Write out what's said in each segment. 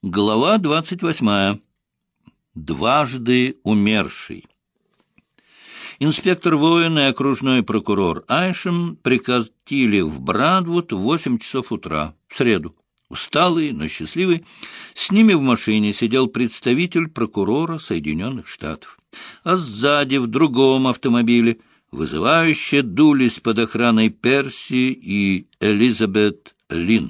Глава 28. Дважды умерший. Инспектор Воин и окружной прокурор Айшем прикатили в Брадвуд в 8 часов утра, в среду. Усталый, но счастливый, с ними в машине сидел представитель прокурора Соединенных Штатов. А сзади, в другом автомобиле, вызывающе дулись под охраной Перси и Элизабет Лин.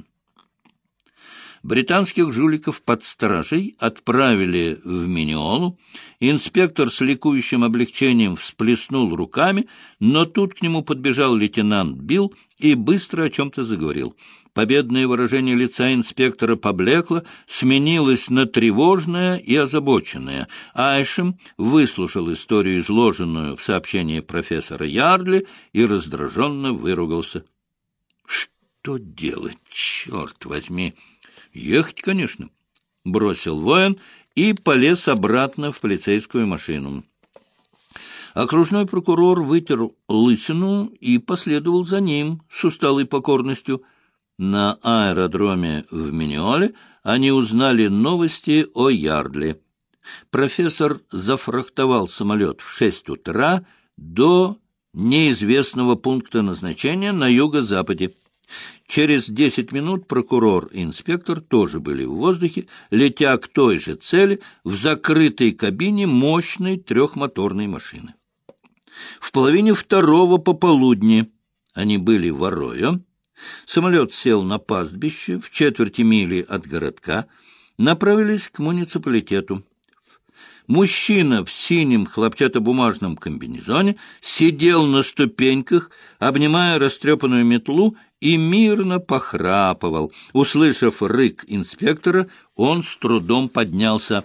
Британских жуликов под стражей отправили в Миннеолу. Инспектор с ликующим облегчением всплеснул руками, но тут к нему подбежал лейтенант Билл и быстро о чем-то заговорил. Победное выражение лица инспектора поблекло, сменилось на тревожное и озабоченное. Айшем выслушал историю, изложенную в сообщении профессора Ярли, и раздраженно выругался. «Что делать, черт возьми?» «Ехать, конечно», — бросил Воин и полез обратно в полицейскую машину. Окружной прокурор вытер лысину и последовал за ним с усталой покорностью. На аэродроме в Миннеоле они узнали новости о Ярдли. Профессор зафрахтовал самолет в 6 утра до неизвестного пункта назначения на юго-западе. Через 10 минут прокурор и инспектор тоже были в воздухе, летя к той же цели в закрытой кабине мощной трехмоторной машины. В половине второго пополудни они были в Арроё. Самолет сел на пастбище в четверти мили от городка, направились к муниципалитету. Мужчина в синем хлопчатобумажном комбинезоне сидел на ступеньках, обнимая растрепанную метлу, и мирно похрапывал. Услышав рык инспектора, он с трудом поднялся.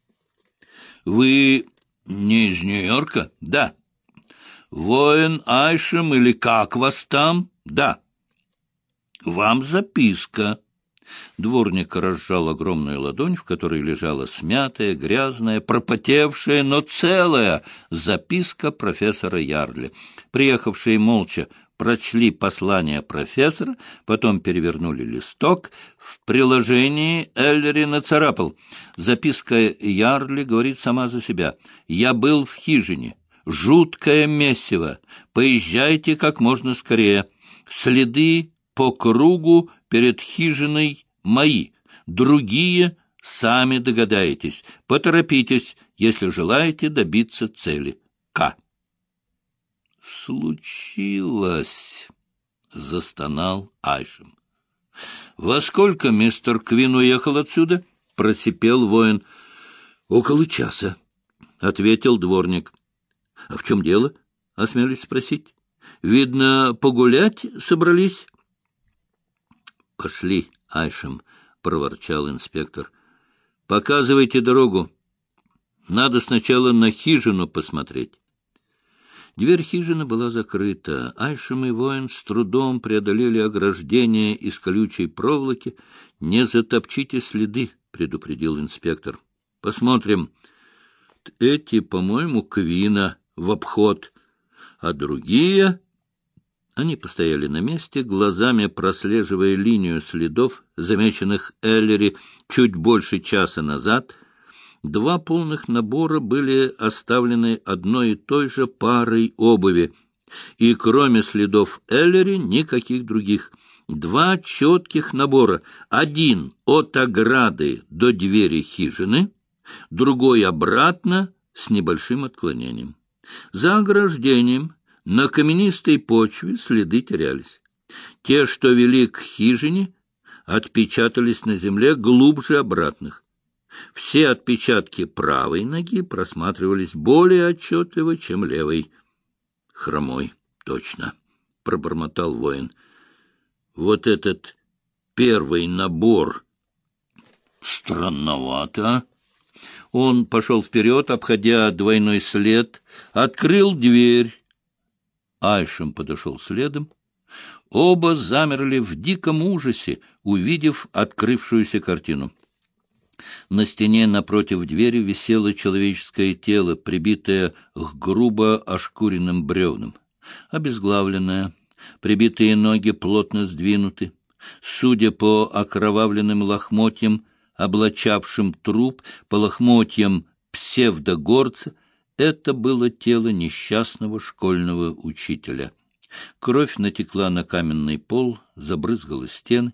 — Вы не из Нью-Йорка? — Да. — Воин Айшем или как вас там? — Да. — Вам записка. Дворник разжал огромную ладонь, в которой лежала смятая, грязная, пропотевшая, но целая записка профессора Ярли. Приехавшие молча прочли послание профессора, потом перевернули листок. В приложении Эллери нацарапал. Записка Ярли говорит сама за себя. «Я был в хижине. Жуткое месиво. Поезжайте как можно скорее. Следы по кругу перед хижиной мои. Другие сами догадаетесь. Поторопитесь, если желаете добиться цели. К. Случилось, застонал Айшем. Во сколько мистер Квин уехал отсюда? Просипел Воин. Около часа, ответил дворник. А в чем дело? Осмелюсь спросить. Видно, погулять собрались? — Пошли, Айшем, — проворчал инспектор. — Показывайте дорогу. Надо сначала на хижину посмотреть. Дверь хижины была закрыта. Айшем и Воин с трудом преодолели ограждение из колючей проволоки. — Не затопчите следы, — предупредил инспектор. — Посмотрим. Эти, по-моему, Квина в обход, а другие... Они постояли на месте, глазами прослеживая линию следов, замеченных Эллери чуть больше часа назад. 2 полных набора были оставлены одной и той же парой обуви, и кроме следов Эллери никаких других. 2 четких набора, один от ограды до двери хижины, другой обратно с небольшим отклонением. За ограждением на каменистой почве следы терялись. Те, что вели к хижине, отпечатались на земле глубже обратных. Все отпечатки правой ноги просматривались более отчетливо, чем левой. — Хромой, точно, — пробормотал Воин. — Вот этот первый набор странновато. Он пошел вперед, обходя двойной след, открыл дверь. Айшем подошел следом. Оба замерли в диком ужасе, увидев открывшуюся картину. На стене напротив двери висело человеческое тело, прибитое к грубо ошкуренным бревнам. Обезглавленное, прибитые ноги плотно сдвинуты. Судя по окровавленным лохмотьям, облачавшим труп, по лохмотьям псевдогорца. Это было тело несчастного школьного учителя. Кровь натекла на каменный пол, забрызгала стены.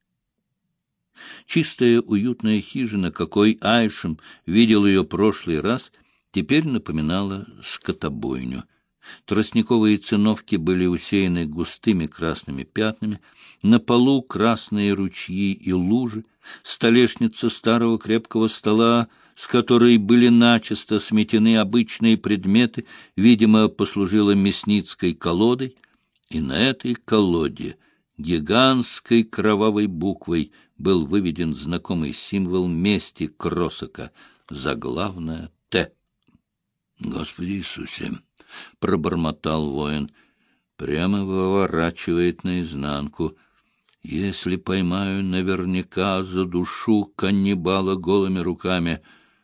Чистая, уютная хижина, какой Айшем видел ее прошлый раз, теперь напоминала скотобойню. Тростниковые циновки были усеяны густыми красными пятнами, на полу красные ручьи и лужи, столешница старого крепкого стола, с которой были начисто сметены обычные предметы, видимо, послужила мясницкой колодой, и на этой колоде гигантской кровавой буквой был выведен знакомый символ мести Кросака, заглавное «Т». «Господи Иисусе!» — пробормотал воин. «Прямо выворачивает наизнанку. Если поймаю, наверняка задушу каннибала голыми руками.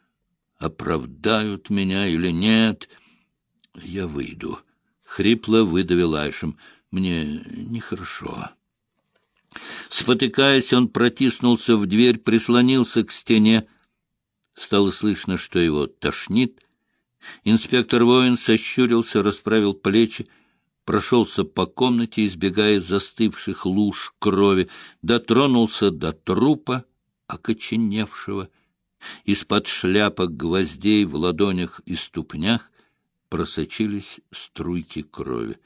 Оправдают меня или нет? Я выйду». Хрипло выдавил Айшем. «Мне нехорошо». Спотыкаясь, он протиснулся в дверь, прислонился к стене. Стало слышно, что его тошнит. Инспектор воин сощурился, расправил плечи, прошелся по комнате, избегая застывших луж крови, дотронулся до трупа, окоченевшего. Из-под шляпок гвоздей в ладонях и ступнях просочились струйки крови.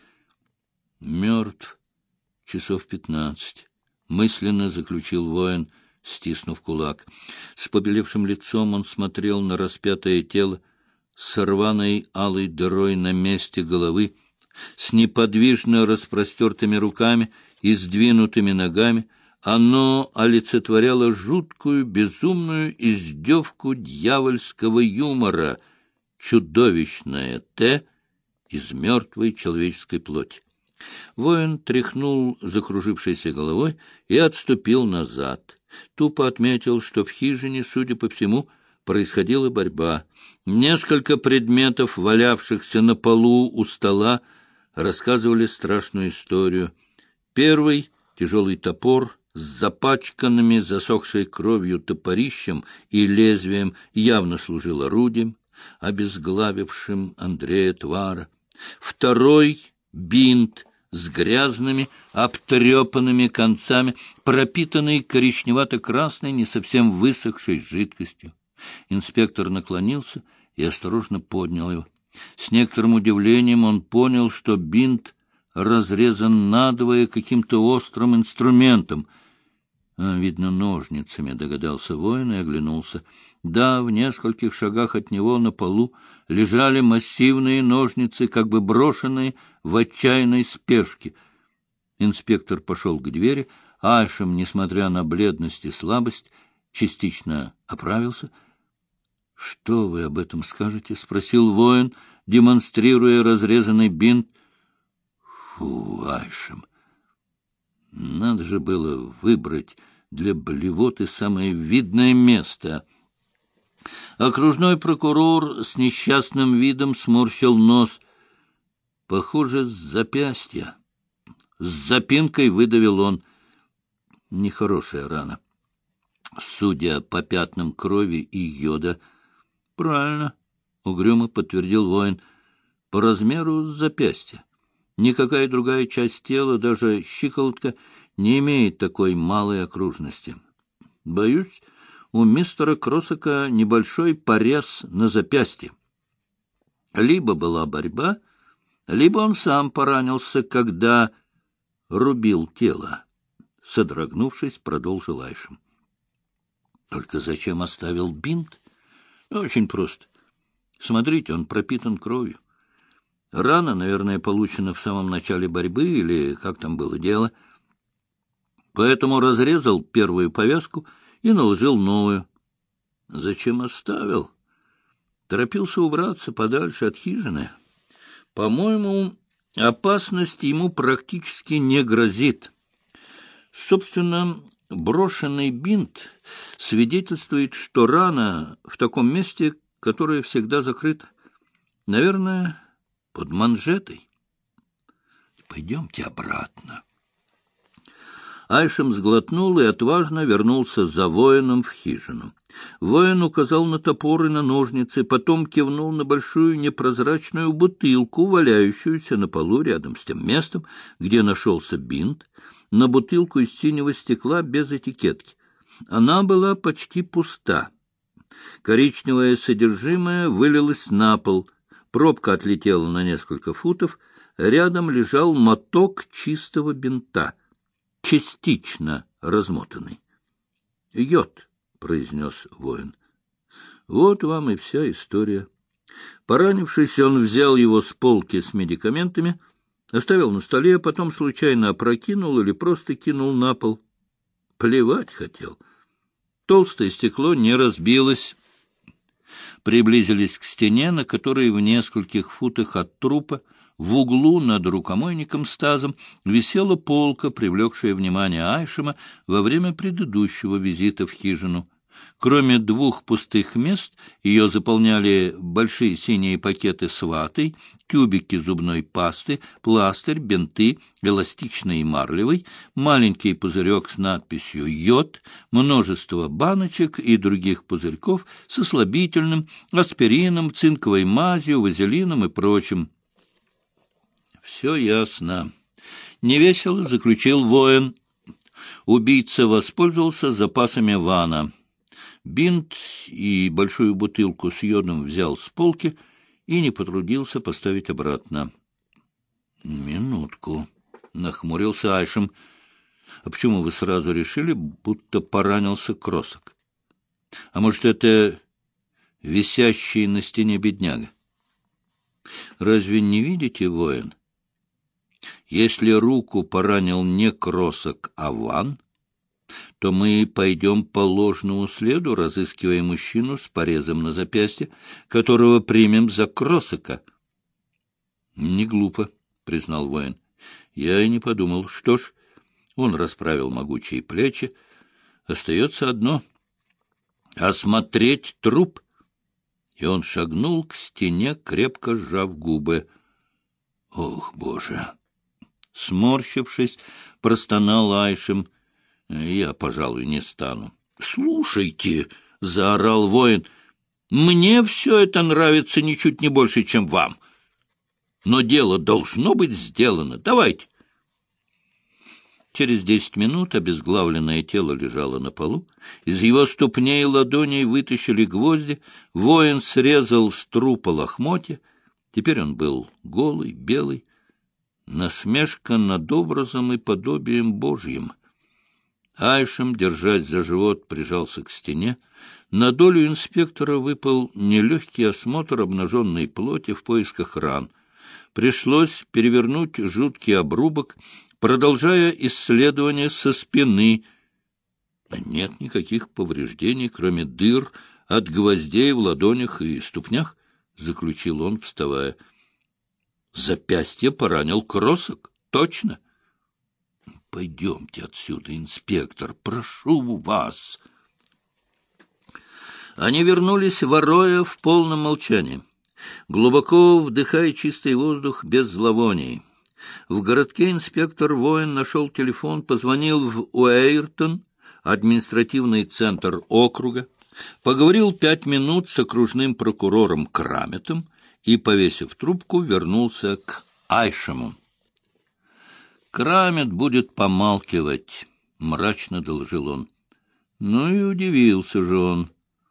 Мертв часов 15, мысленно заключил воин, стиснув кулак. С побелевшим лицом он смотрел на распятое тело, с рваной алой дырой на месте головы, с неподвижно распростертыми руками и сдвинутыми ногами. Оно олицетворяло жуткую, безумную издевку дьявольского юмора, чудовищное «Т» из мертвой человеческой плоти. Воин тряхнул закружившейся головой и отступил назад. Тупо отметил, что в хижине, судя по всему, происходила борьба. Несколько предметов, валявшихся на полу у стола, рассказывали страшную историю. Первый — тяжелый топор с запачканными, засохшей кровью топорищем и лезвием, явно служил орудием, обезглавившим Андрея Твара. Второй — бинт с грязными, обтрепанными концами, пропитанный коричневато-красной, не совсем высохшей жидкостью. Инспектор наклонился и осторожно поднял его. С некоторым удивлением он понял, что бинт разрезан надвое каким-то острым инструментом. Видно, ножницами, догадался воин и оглянулся. Да, в нескольких шагах от него на полу лежали массивные ножницы, как бы брошенные в отчаянной спешке. Инспектор пошел к двери. Айшем, несмотря на бледность и слабость, частично оправился. — Что вы об этом скажете? — спросил воин, демонстрируя разрезанный бинт. — Фу, Айшем, надо же было выбрать для блевоты самое видное место. Окружной прокурор с несчастным видом сморщил нос. Похоже, с запястья. С запинкой выдавил он. Нехорошая рана. Судя по пятнам крови и йода. — Правильно, — угрюмо подтвердил воин. — По размеру запястья. Никакая другая часть тела, даже щиколотка, не имеет такой малой окружности. Боюсь, у мистера Кросака небольшой порез на запястье. Либо была борьба, либо он сам поранился, когда рубил тело. Содрогнувшись, продолжил Айшем. Только зачем оставил бинт? Очень просто. Смотрите, он пропитан кровью. Рана, наверное, получена в самом начале борьбы, или как там было дело. Поэтому разрезал первую повязку и наложил новую. Зачем оставил? Торопился убраться подальше от хижины. По-моему, опасность ему практически не грозит. Собственно, брошенный бинт свидетельствует, что рана в таком месте, которое всегда закрыто. Наверное, под манжетой. Пойдемте обратно. Айшем сглотнул и отважно вернулся за воином в хижину. Воин указал на топор и на ножницы, потом кивнул на большую непрозрачную бутылку, валяющуюся на полу рядом с тем местом, где нашелся бинт, на бутылку из синего стекла без этикетки. Она была почти пуста. Коричневое содержимое вылилось на пол, пробка отлетела на несколько футов, рядом лежал моток чистого бинта, частично размотанный. — Йод, — произнес воин. — Вот вам и вся история. Поранившись, он взял его с полки с медикаментами, оставил на столе, потом случайно опрокинул или просто кинул на пол. Плевать хотел. Толстое стекло не разбилось. Приблизились к стене, на которой в нескольких футах от трупа в углу над рукомойником с тазом висела полка, привлекшая внимание Айшема во время предыдущего визита в хижину. Кроме двух пустых мест, ее заполняли большие синие пакеты с ватой, тюбики зубной пасты, пластырь, бинты, эластичный и марлевый, маленький пузырек с надписью «Йод», множество баночек и других пузырьков со слабительным, аспирином, цинковой мазью, вазелином и прочим. Все ясно. Невесело заключил воин. Убийца воспользовался запасами вана. Бинт и большую бутылку с йодом взял с полки и не потрудился поставить обратно. — Минутку, — нахмурился Айшем. — А почему вы сразу решили, будто поранился Кросок? А может, это висящий на стене бедняга? Разве не видите, воин? Если руку поранил не Кросок, а Ван, то мы пойдем по ложному следу, разыскивая мужчину с порезом на запястье, которого примем за Кросока. — Не глупо, — признал воин. — Я и не подумал. Что ж, он расправил могучие плечи. Остается одно — осмотреть труп. И он шагнул к стене, крепко сжав губы. — Ох, Боже! Сморщившись, простонал Айшем. — Я, пожалуй, не стану. — Слушайте, — заорал воин, — мне все это нравится ничуть не больше, чем вам. Но дело должно быть сделано. Давайте. Через 10 минут обезглавленное тело лежало на полу. Из его ступней и ладоней вытащили гвозди. Воин срезал с трупа лохмотья. Теперь он был голый, белый. Насмешка над образом и подобием Божьим. Айшем, держась за живот, прижался к стене. На долю инспектора выпал нелегкий осмотр обнаженной плоти в поисках ран. Пришлось перевернуть жуткий обрубок, продолжая исследование со спины. Нет никаких повреждений, кроме дыр от гвоздей в ладонях и ступнях, — заключил он, вставая. Запястье поранил Кросок, точно. — Пойдемте отсюда, инспектор, прошу вас. Они вернулись, воруя в полном молчании, глубоко вдыхая чистый воздух без зловоний. В городке инспектор-воин нашел телефон, позвонил в Уэйртон, административный центр округа, поговорил 5 минут с окружным прокурором Краметом и, повесив трубку, вернулся к Айшему. «Крамет будет помалкивать», — мрачно доложил он. Ну и удивился же он.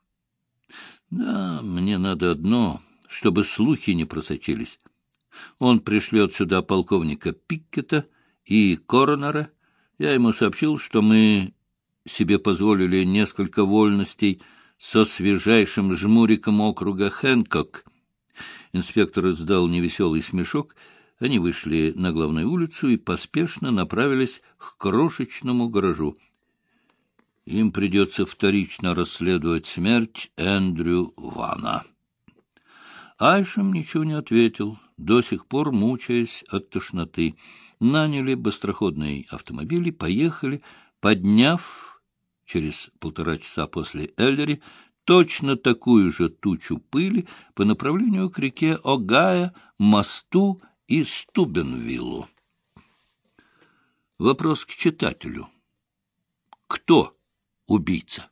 «Да, мне надо одно, чтобы слухи не просочились. Он пришлет сюда полковника Пиккета и коронера. Я ему сообщил, что мы себе позволили несколько вольностей со свежайшим жмуриком округа Хэнкок». Инспектор издал невеселый смешок. Они вышли на главную улицу и поспешно направились к крошечному гаражу. Им придется вторично расследовать смерть Эндрю Вана. Айшем ничего не ответил, до сих пор мучаясь от тошноты. Наняли быстроходный автомобиль и поехали, подняв через 1,5 часа после Эллери точно такую же тучу пыли по направлению к реке Огайо, мосту и Стубенвиллу. Вопрос к читателю. кто убийца.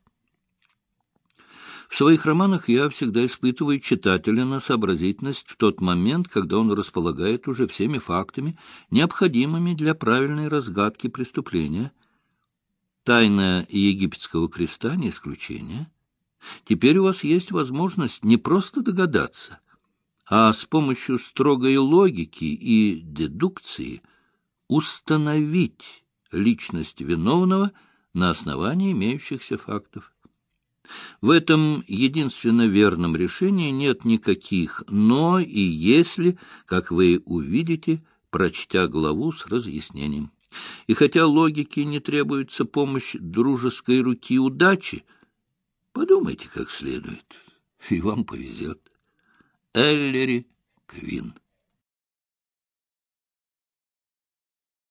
В своих романах я всегда испытываю читателя на сообразительность в тот момент, когда он располагает уже всеми фактами, необходимыми для правильной разгадки преступления. Тайна египетского креста не исключение. Теперь у вас есть возможность не просто догадаться, а с помощью строгой логики и дедукции установить личность виновного на основании имеющихся фактов. В этом единственно верном решении нет никаких «но» и «если», как вы увидите, прочтя главу с разъяснением. И хотя логике не требуется помощь дружеской руки удачи, подумайте как следует, и вам повезет. Эллери Квин.